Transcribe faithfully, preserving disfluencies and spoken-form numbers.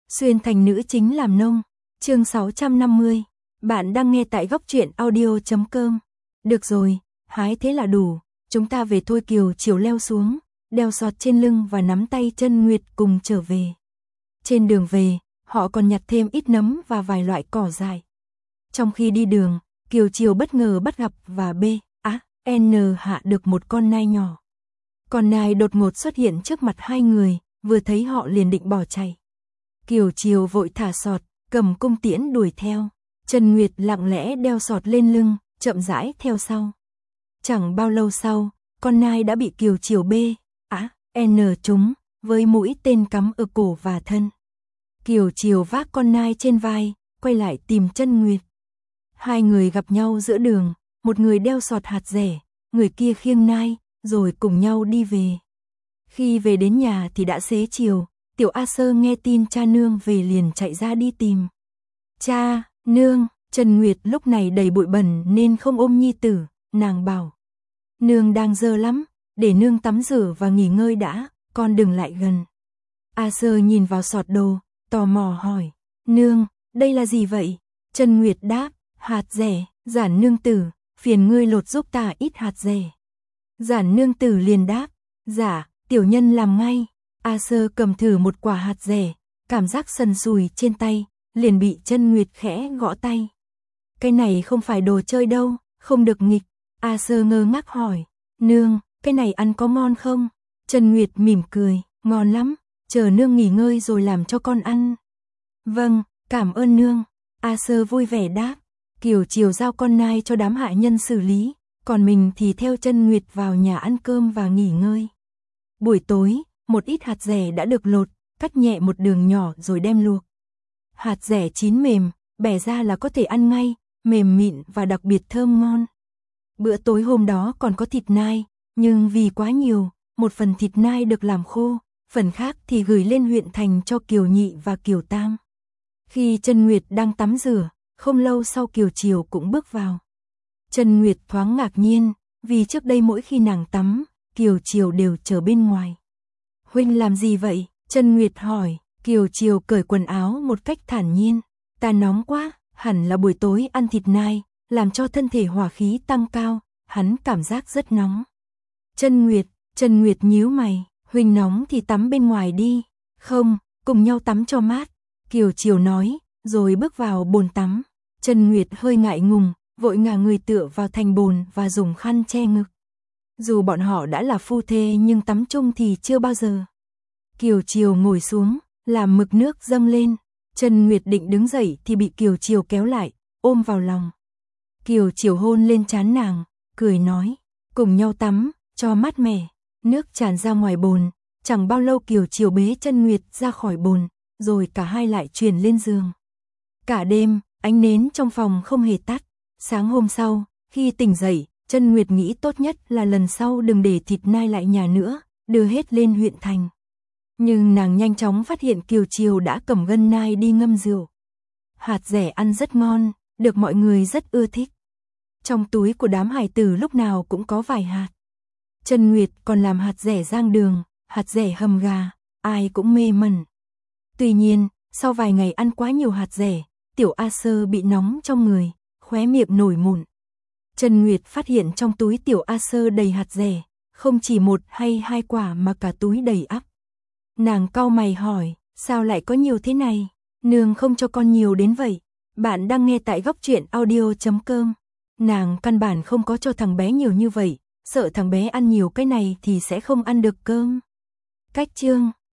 Xuyên thành nữ chính làm nông. Chương sáu trăm năm mươi. Bạn đang nghe tại góc truyện audio chấm com. Được rồi, hái thế là đủ, chúng ta về thôi. Kiều Chiều leo xuống, đeo sọt trên lưng và nắm tay Chân Nguyệt cùng trở về. Trên đường về, họ còn nhặt thêm ít nấm và vài loại cỏ dại. Trong khi đi đường, Kiều Chiều bất ngờ bắt gặp và B, á, N hạ được một con nai nhỏ. Con nai đột ngột xuất hiện trước mặt hai người, vừa thấy họ liền định bỏ chạy. Kiều Chiều vội thả sọt, cầm cung tiễn đuổi theo. Chân Nguyệt lặng lẽ đeo sọt lên lưng, chậm rãi theo sau. Chẳng bao lâu sau, con nai đã bị Kiều Chiều B, á, N trúng, với mũi tên cắm ở cổ và thân. Kiều Chiều vác con nai trên vai, quay lại tìm Chân Nguyệt. Hai người gặp nhau giữa đường, một người đeo sọt hạt dẻ, người kia khiêng nai, rồi cùng nhau đi về. Khi về đến nhà thì đã xế chiều, Tiểu A Sơ nghe tin cha nương về liền chạy ra đi tìm. Cha, nương, Chân Nguyệt lúc này đầy bụi bẩn nên không ôm nhi tử, nàng bảo. Nương đang dơ lắm, để nương tắm rửa và nghỉ ngơi đã, con đừng lại gần. A Sơ nhìn vào sọt đồ, tò mò hỏi, nương, đây là gì vậy? Chân Nguyệt đáp, hạt dẻ. Giản nương tử, phiền ngươi lột giúp ta ít hạt dẻ. Giản nương tử liền đáp, dạ, tiểu nhân làm ngay. A Sơ cầm thử một quả hạt dẻ, cảm giác sần sùi trên tay, liền bị Chân Nguyệt khẽ gõ tay. Cái này không phải đồ chơi đâu, không được nghịch. A Sơ ngơ ngác hỏi, nương, cái này ăn có ngon không? Chân Nguyệt mỉm cười, ngon lắm, chờ nương nghỉ ngơi rồi làm cho con ăn. Vâng, cảm ơn nương. A Sơ vui vẻ đáp. Kiều Chiều giao con nai cho đám hạ nhân xử lý, còn mình thì theo Chân Nguyệt vào nhà ăn cơm và nghỉ ngơi. Buổi tối, một ít hạt dẻ đã được lột, cắt nhẹ một đường nhỏ rồi đem luộc. Hạt dẻ chín mềm, bẻ ra là có thể ăn ngay, mềm mịn và đặc biệt thơm ngon. Bữa tối hôm đó còn có thịt nai, nhưng vì quá nhiều, một phần thịt nai được làm khô, phần khác thì gửi lên huyện thành cho Kiều Nhị và Kiều Tam. Khi Chân Nguyệt đang tắm rửa, không lâu sau Kiều Chiều cũng bước vào. Chân Nguyệt thoáng ngạc nhiên, vì trước đây mỗi khi nàng tắm, Kiều Chiều đều chờ bên ngoài. Huynh làm gì vậy? Chân Nguyệt hỏi. Kiều Chiều cởi quần áo một cách thản nhiên. Ta nóng quá, hẳn là buổi tối ăn thịt nai, làm cho thân thể hỏa khí tăng cao, hắn cảm giác rất nóng. Chân Nguyệt, Chân Nguyệt nhíu mày, huynh nóng thì tắm bên ngoài đi. Không, cùng nhau tắm cho mát. Kiều Chiều nói, rồi bước vào bồn tắm. Chân Nguyệt hơi ngại ngùng, vội ngả người tựa vào thành bồn và dùng khăn che ngực. Dù bọn họ đã là phu thê nhưng tắm chung thì chưa bao giờ. Kiều Chiều ngồi xuống, làm mực nước dâng lên. Chân Nguyệt định đứng dậy thì bị Kiều Chiều kéo lại, ôm vào lòng. Kiều Chiều hôn lên trán nàng, cười nói, cùng nhau tắm, cho mát mẻ. Nước tràn ra ngoài bồn, chẳng bao lâu Kiều Chiều bế Chân Nguyệt ra khỏi bồn, rồi cả hai lại chuyển lên giường. Cả đêm, ánh nến trong phòng không hề tắt. Sáng hôm sau, khi tỉnh dậy, Chân Nguyệt nghĩ tốt nhất là lần sau đừng để thịt nai lại nhà nữa, đưa hết lên huyện thành. Nhưng nàng nhanh chóng phát hiện Kiều Chiều đã cầm gân nai đi ngâm rượu. Hạt dẻ ăn rất ngon, được mọi người rất ưa thích. Trong túi của đám hài tử lúc nào cũng có vài hạt. Chân Nguyệt còn làm hạt dẻ rang đường, hạt dẻ hầm gà, ai cũng mê mẩn. Tuy nhiên, sau vài ngày ăn quá nhiều hạt dẻ, Tiểu A Sơ bị nóng trong người, khóe miệng nổi mụn. Chân Nguyệt phát hiện trong túi Tiểu A Sơ đầy hạt dẻ, không chỉ một hay hai quả mà cả túi đầy ắp. Nàng cau mày hỏi, sao lại có nhiều thế này? Nương không cho con nhiều đến vậy. Bạn đang nghe tại góc truyện audio chấm com. Nàng căn bản không có cho thằng bé nhiều như vậy, sợ thằng bé ăn nhiều cái này thì sẽ không ăn được cơm. Cách chương